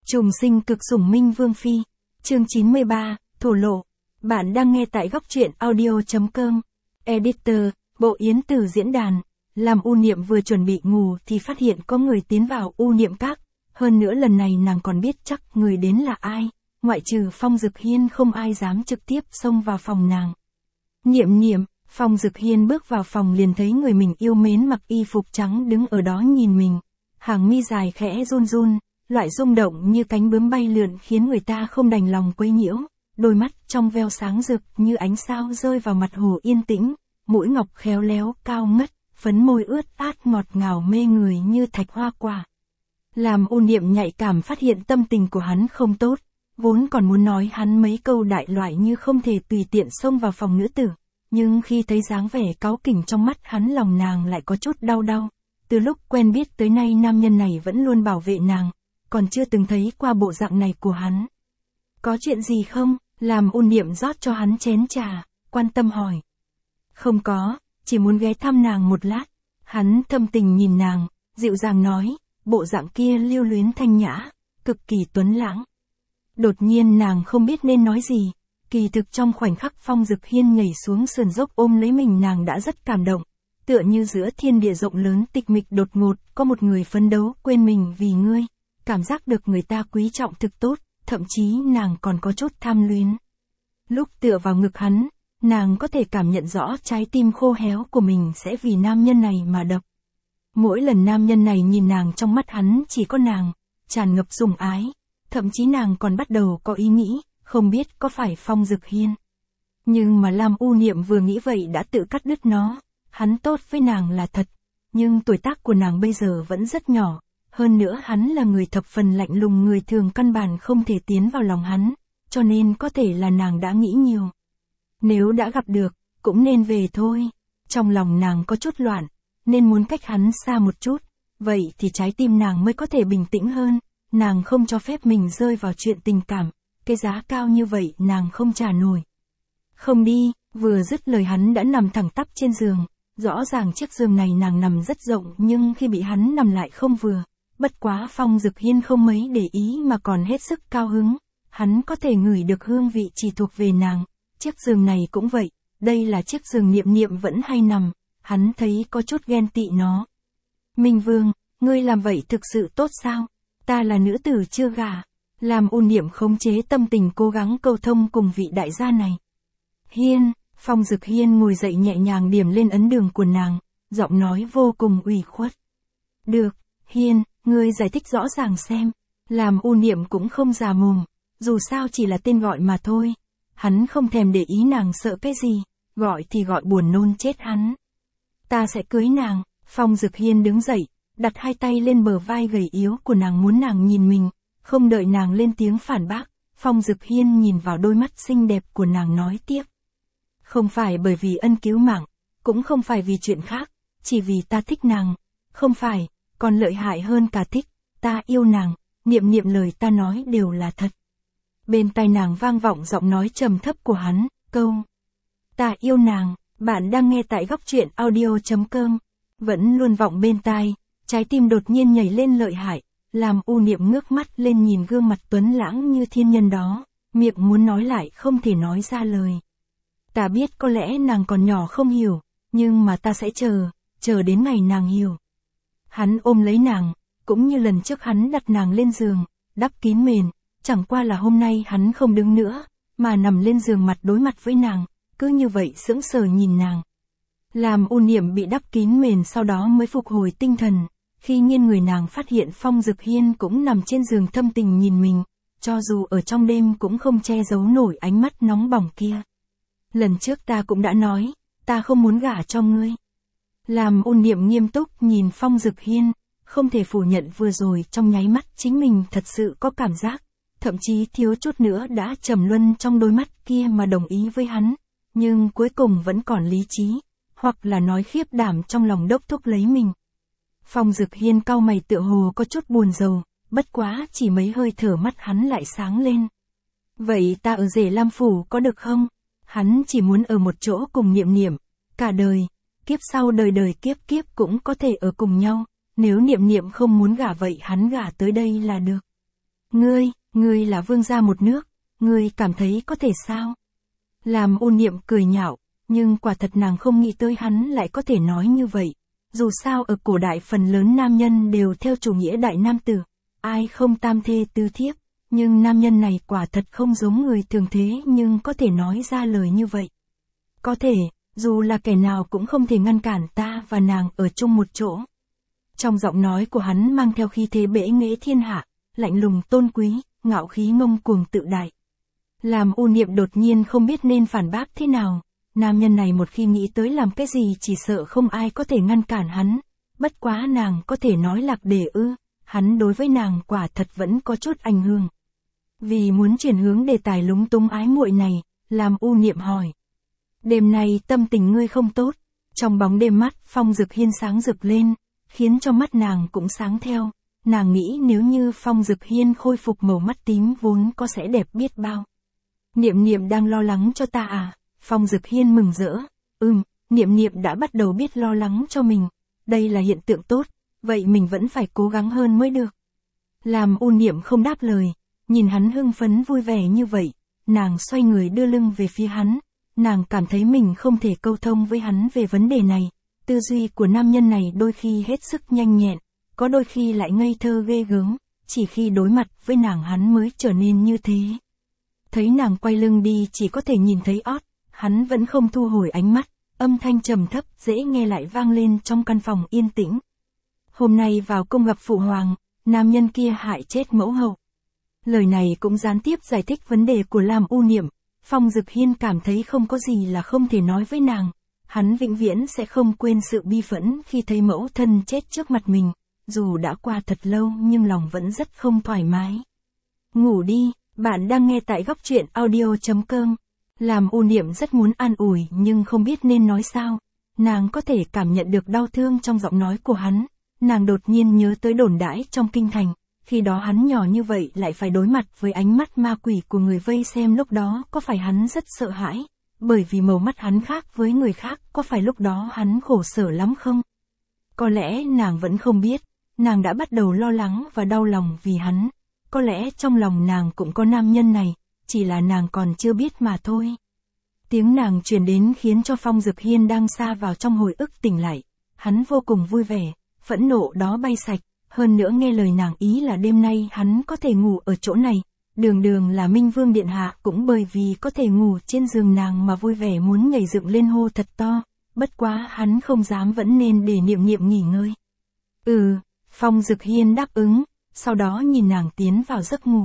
Trùng sinh cực sủng Minh Vương Phi. Chương 93, thổ lộ. Bạn đang nghe tại góc truyện audio.com. Editor, Bộ Yến Từ diễn đàn. Làm U Niệm vừa chuẩn bị ngủ thì phát hiện có người tiến vào U Niệm Các. Hơn nữa lần này nàng còn biết chắc người đến là ai. Ngoại trừ Phong Dực Hiên không ai dám trực tiếp xông vào phòng nàng. Niệm, Phong Dực Hiên bước vào phòng liền thấy người mình yêu mến mặc y phục trắng đứng ở đó nhìn mình. Hàng mi dài khẽ run run, loại rung động như cánh bướm bay lượn khiến người ta không đành lòng quấy nhiễu. Đôi mắt trong veo sáng rực như ánh sao rơi vào mặt hồ yên tĩnh, mũi ngọc khéo léo cao ngất, phấn môi ướt át ngọt ngào mê người như thạch hoa quả. Làm U Niệm nhạy cảm phát hiện tâm tình của hắn không tốt, vốn còn muốn nói hắn mấy câu đại loại như không thể tùy tiện xông vào phòng nữ tử, nhưng khi thấy dáng vẻ cáu kỉnh trong mắt hắn lòng nàng lại có chút đau. Từ lúc quen biết tới nay nam nhân này vẫn luôn bảo vệ nàng, còn chưa từng thấy qua bộ dạng này của hắn. Có chuyện gì không? Làm U Niệm rót cho hắn chén trà, quan tâm hỏi. Không có, chỉ muốn ghé thăm nàng một lát. Hắn thâm tình nhìn nàng, dịu dàng nói, bộ dạng kia lưu luyến thanh nhã, cực kỳ tuấn lãng. Đột nhiên nàng không biết nên nói gì, kỳ thực trong khoảnh khắc Phong Dực Hiên nhảy xuống sườn dốc ôm lấy mình nàng đã rất cảm động. Tựa như giữa thiên địa rộng lớn tịch mịch đột ngột, có một người phấn đấu quên mình vì ngươi. Cảm giác được người ta quý trọng thực tốt, thậm chí nàng còn có chút tham luyến. Lúc tựa vào ngực hắn, nàng có thể cảm nhận rõ trái tim khô héo của mình sẽ vì nam nhân này mà đập. Mỗi lần nam nhân này nhìn nàng trong mắt hắn chỉ có nàng, tràn ngập sủng ái. Thậm chí nàng còn bắt đầu có ý nghĩ, không biết có phải Phong Dực Hiên. Nhưng mà Lam U Niệm vừa nghĩ vậy đã tự cắt đứt nó. Hắn tốt với nàng là thật, nhưng tuổi tác của nàng bây giờ vẫn rất nhỏ. Hơn nữa hắn là người thập phần lạnh lùng, người thường căn bản không thể tiến vào lòng hắn, cho nên có thể là nàng đã nghĩ nhiều. Nếu đã gặp được, cũng nên về thôi. Trong lòng nàng có chút loạn, nên muốn cách hắn xa một chút, vậy thì trái tim nàng mới có thể bình tĩnh hơn. Nàng không cho phép mình rơi vào chuyện tình cảm, cái giá cao như vậy nàng không trả nổi. Không đi, vừa dứt lời hắn đã nằm thẳng tắp trên giường. Rõ ràng chiếc giường này nàng nằm rất rộng nhưng khi bị hắn nằm lại không vừa. Bất quá Phong Dực Hiên không mấy để ý mà còn hết sức cao hứng. Hắn có thể ngửi được hương vị chỉ thuộc về nàng. Chiếc giường này cũng vậy, đây là chiếc giường Niệm vẫn hay nằm. Hắn thấy có chút ghen tị nó. Minh Vương, ngươi làm vậy thực sự tốt sao? Ta là nữ tử chưa gả. Làm U Niệm khống chế tâm tình cố gắng câu thông cùng vị đại gia này. Hiên, Phong Dực Hiên ngồi dậy nhẹ nhàng điểm lên ấn đường của nàng, giọng nói vô cùng ủy khuất. Được, Hiên, ngươi giải thích rõ ràng xem. Làm U Niệm cũng không già mồm, dù sao chỉ là tên gọi mà thôi. Hắn không thèm để ý nàng sợ cái gì, gọi thì gọi buồn nôn chết hắn. Ta sẽ cưới nàng. Phong Dực Hiên đứng dậy, đặt hai tay lên bờ vai gầy yếu của nàng muốn nàng nhìn mình. Không đợi nàng lên tiếng phản bác, Phong Dực Hiên nhìn vào đôi mắt xinh đẹp của nàng nói tiếp. Không phải bởi vì ân cứu mạng, cũng không phải vì chuyện khác, chỉ vì ta thích nàng. Không phải, còn lợi hại hơn cả thích, ta yêu nàng. Niệm lời ta nói đều là thật. Bên tai nàng vang vọng giọng nói trầm thấp của hắn, câu. Ta yêu nàng, bạn đang nghe tại góc truyện audio.com. Vẫn luôn vọng bên tai, trái tim đột nhiên nhảy lên lợi hại. Làm U Niệm ngước mắt lên nhìn gương mặt tuấn lãng như thiên nhân đó, miệng muốn nói lại không thể nói ra lời. Ta biết có lẽ nàng còn nhỏ không hiểu, nhưng mà ta sẽ chờ đến ngày nàng hiểu. Hắn ôm lấy nàng, cũng như lần trước hắn đặt nàng lên giường, đắp kín mền, chẳng qua là hôm nay hắn không đứng nữa, mà nằm lên giường mặt đối mặt với nàng, cứ như vậy sững sờ nhìn nàng. Làm U Niệm bị đắp kín mền sau đó mới phục hồi tinh thần. Khi nghiêng người nàng phát hiện Phong Dực Hiên cũng nằm trên giường thâm tình nhìn mình, cho dù ở trong đêm cũng không che giấu nổi ánh mắt nóng bỏng kia. Lần trước ta cũng đã nói, ta không muốn gả cho ngươi. Làm U Niệm nghiêm túc nhìn Phong Dực Hiên, không thể phủ nhận vừa rồi trong nháy mắt chính mình thật sự có cảm giác, thậm chí thiếu chút nữa đã trầm luân trong đôi mắt kia mà đồng ý với hắn, nhưng cuối cùng vẫn còn lý trí, hoặc là nói khiếp đảm trong lòng đốc thúc lấy mình. Phong Dực Hiên cau mày tựa hồ có chút buồn rầu, bất quá chỉ mấy hơi thở mắt hắn lại sáng lên. Vậy ta ở Rể Lam Phủ có được không? Hắn chỉ muốn ở một chỗ cùng Niệm, cả đời, kiếp sau đời đời kiếp kiếp cũng có thể ở cùng nhau, nếu Niệm không muốn gả vậy hắn gả tới đây là được. Ngươi là vương gia một nước, ngươi cảm thấy có thể sao? Làm U Niệm cười nhạo, nhưng quả thật nàng không nghĩ tới hắn lại có thể nói như vậy. Dù sao ở cổ đại phần lớn nam nhân đều theo chủ nghĩa đại nam tử, ai không tam thê tứ thiếp, nhưng nam nhân này quả thật không giống người thường thế nhưng có thể nói ra lời như vậy. Có thể, dù là kẻ nào cũng không thể ngăn cản ta và nàng ở chung một chỗ. Trong giọng nói của hắn mang theo khí thế bệ nghệ thiên hạ, lạnh lùng tôn quý, ngạo khí ngông cuồng tự đại. Làm U Niệm đột nhiên không biết nên phản bác thế nào, nam nhân này một khi nghĩ tới làm cái gì chỉ sợ không ai có thể ngăn cản hắn, bất quá nàng có thể nói lạc đề ư, hắn đối với nàng quả thật vẫn có chút ảnh hưởng. Vì muốn chuyển hướng đề tài lúng túng ái muội này, làm U Niệm hỏi. Đêm nay tâm tình ngươi không tốt, trong bóng đêm mắt Phong Dực Hiên sáng rực lên, khiến cho mắt nàng cũng sáng theo, nàng nghĩ nếu như Phong Dực Hiên khôi phục màu mắt tím vốn có sẽ đẹp biết bao. Niệm Niệm đang lo lắng cho ta à? Phong Dực Hiên mừng rỡ. Niệm Niệm đã bắt đầu biết lo lắng cho mình, đây là hiện tượng tốt, vậy mình vẫn phải cố gắng hơn mới được. Làm U Niệm không đáp lời, nhìn hắn hưng phấn vui vẻ như vậy, nàng xoay người đưa lưng về phía hắn, nàng cảm thấy mình không thể câu thông với hắn về vấn đề này, tư duy của nam nhân này đôi khi hết sức nhanh nhẹn, có đôi khi lại ngây thơ ghê gớm, chỉ khi đối mặt với nàng hắn mới trở nên như thế. Thấy nàng quay lưng đi chỉ có thể nhìn thấy ót, hắn vẫn không thu hồi ánh mắt, âm thanh trầm thấp dễ nghe lại vang lên trong căn phòng yên tĩnh. Hôm nay vào cung gặp phụ hoàng, nam nhân kia hại chết mẫu hậu. Lời này cũng gián tiếp giải thích vấn đề của Lam U Niệm. Phong Dực Hiên cảm thấy không có gì là không thể nói với nàng, hắn vĩnh viễn sẽ không quên sự bi phẫn khi thấy mẫu thân chết trước mặt mình, dù đã qua thật lâu nhưng lòng vẫn rất không thoải mái. Ngủ đi, bạn đang nghe tại góc truyện audio.com. Làm U Niệm rất muốn an ủi nhưng không biết nên nói sao, nàng có thể cảm nhận được đau thương trong giọng nói của hắn, nàng đột nhiên nhớ tới đồn đãi trong kinh thành. Khi đó hắn nhỏ như vậy lại phải đối mặt với ánh mắt ma quỷ của người vây xem, lúc đó có phải hắn rất sợ hãi, bởi vì màu mắt hắn khác với người khác, có phải lúc đó hắn khổ sở lắm không? Có lẽ nàng vẫn không biết, nàng đã bắt đầu lo lắng và đau lòng vì hắn, có lẽ trong lòng nàng cũng có nam nhân này, chỉ là nàng còn chưa biết mà thôi. Tiếng nàng truyền đến khiến cho Phong Dực Hiên đang sa vào trong hồi ức tỉnh lại, hắn vô cùng vui vẻ, phẫn nộ đó bay sạch. Hơn nữa nghe lời nàng ý là đêm nay hắn có thể ngủ ở chỗ này, đường là Minh Vương Điện Hạ cũng bởi vì có thể ngủ trên giường nàng mà vui vẻ muốn nhảy dựng lên hô thật to, bất quá hắn không dám vẫn nên để Niệm Niệm nghỉ ngơi. Phong Dực Hiên đáp ứng, sau đó nhìn nàng tiến vào giấc ngủ.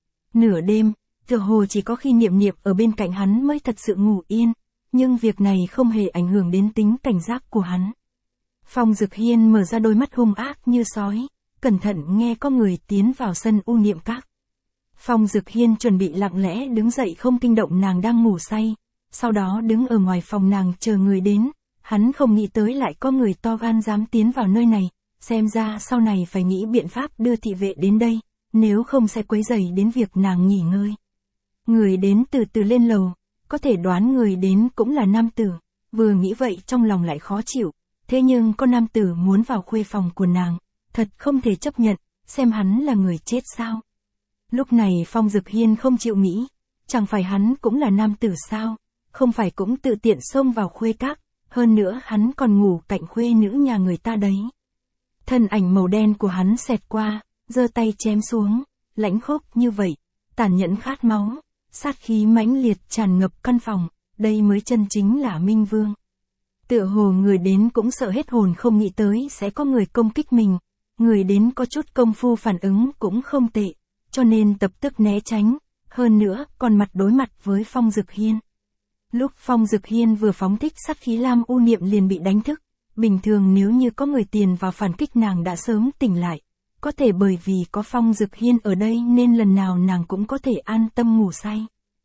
Nửa đêm, tựa hồ chỉ có khi Niệm Niệm ở bên cạnh hắn mới thật sự ngủ yên, nhưng việc này không hề ảnh hưởng đến tính cảnh giác của hắn. Phong Dực Hiên mở ra đôi mắt hung ác như sói, cẩn thận nghe có người tiến vào sân U Niệm Các. Phong Dực Hiên chuẩn bị lặng lẽ đứng dậy không kinh động nàng đang ngủ say, sau đó đứng ở ngoài phòng nàng chờ người đến, hắn không nghĩ tới lại có người to gan dám tiến vào nơi này, xem ra sau này phải nghĩ biện pháp đưa thị vệ đến đây, nếu không sẽ quấy rầy đến việc nàng nghỉ ngơi. Người đến từ từ lên lầu, có thể đoán người đến cũng là nam tử, vừa nghĩ vậy trong lòng lại khó chịu. Thế nhưng có nam tử muốn vào khuê phòng của nàng, thật không thể chấp nhận, xem hắn là người chết sao. Lúc này Phong Dực Hiên không chịu nghĩ, chẳng phải hắn cũng là nam tử sao, không phải cũng tự tiện xông vào khuê các, hơn nữa hắn còn ngủ cạnh khuê nữ nhà người ta đấy. Thân ảnh màu đen của hắn xẹt qua, giơ tay chém xuống, lãnh khốc như vậy, tàn nhẫn khát máu, sát khí mãnh liệt tràn ngập căn phòng, đây mới chân chính là Minh Vương. Tựa hồ người đến cũng sợ hết hồn không nghĩ tới sẽ có người công kích mình, người đến có chút công phu phản ứng cũng không tệ, cho nên tập tức né tránh, hơn nữa còn mặt đối mặt với Phong Dực Hiên. Lúc Phong Dực Hiên vừa phóng thích sát khí, Lam U Niệm liền bị đánh thức, bình thường nếu như có người tiền vào phản kích nàng đã sớm tỉnh lại, có thể bởi vì có Phong Dực Hiên ở đây nên lần nào nàng cũng có thể an tâm ngủ say.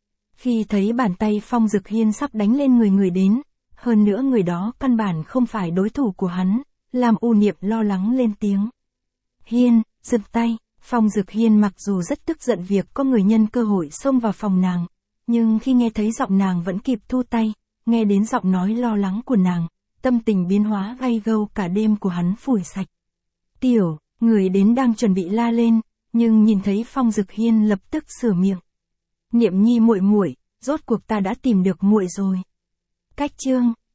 Khi thấy bàn tay Phong Dực Hiên sắp đánh lên người đến, hơn nữa người đó căn bản không phải đối thủ của hắn, Lam U Niệm lo lắng lên tiếng. Hiên, dừng tay. Phong Dực Hiên mặc dù rất tức giận việc có người nhân cơ hội xông vào phòng nàng, nhưng khi nghe thấy giọng nàng vẫn kịp thu tay, nghe đến giọng nói lo lắng của nàng, tâm tình biến hóa gay gâu cả đêm của hắn phủi sạch. Tiểu, người đến đang chuẩn bị la lên, Nhưng nhìn thấy Phong Dực Hiên lập tức sửa miệng. Niệm Nhi muội muội, rốt cuộc ta đã tìm được muội rồi. Cách chương